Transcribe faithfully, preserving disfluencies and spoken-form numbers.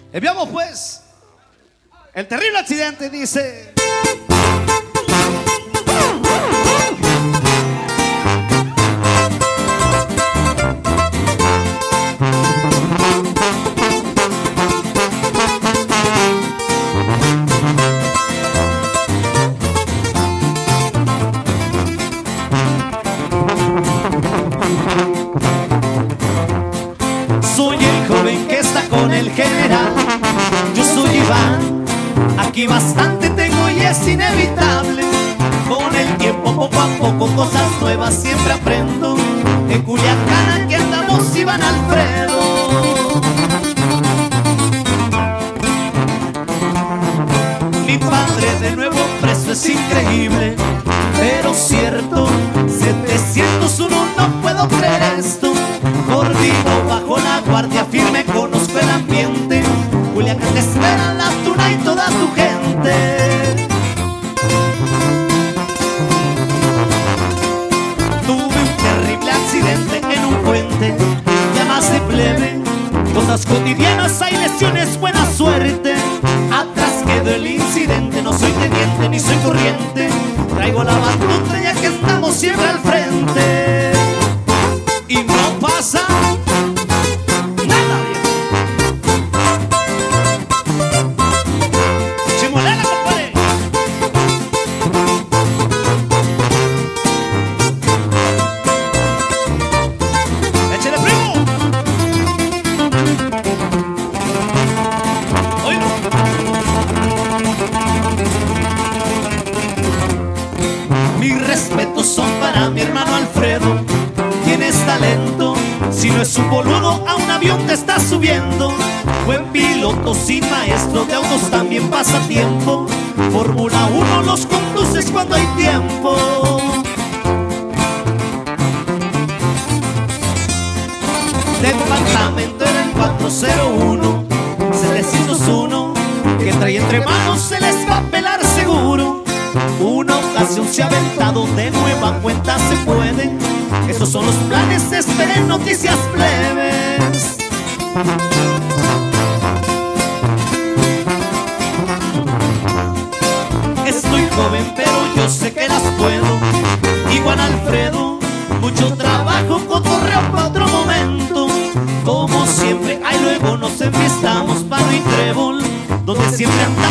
Enviamos pues el terrible accidente, dice. Soy el joven que está con el general. Yo soy Iván, aquí bastante tengo y es inevitable. Con el tiempo, poco a poco, cosas nuevas siempre aprendo. En Culiacán aquí andamos, Iván Alfredo. Mi padre de nuevo preso es increíble, pero cierto, setecientos uno no puedo creer esto. Gordito bajo la guardia firme, conozco el ambiente. Culiacán te espera la tuna y toda tu gente. Tuve un terrible accidente en un puente, llamas de plebe, cosas cotidianas, hay lesiones, buena suerte. Atrás quedó el incidente, no soy teniente ni soy corriente. Traigo la batuta ya que estamos siempre al frente. Y no pasa nada, viejo. Chimolena, compadre. Échale, primo. Oiga. Mis respetos son para mi hermano Alfredo. Tienes talento, si no es un boludo a un avión te estás subiendo. Buen piloto, sin maestro de autos también pasa tiempo. Fórmula uno los conduces cuando hay tiempo. Departamento era el cuatro cero uno setecientos uno, que trae entre manos se les va a pelar seguro. Una ocasión se ha aventado, de nueva cuenta se puede. Esos son los planes, esperen noticias plebes. Estoy joven pero yo sé que las puedo. Igual Alfredo, mucho trabajo, cotorreo para otro momento. Como siempre, ahí luego nos enfiestamos, palo y trébol, donde siempre andamos.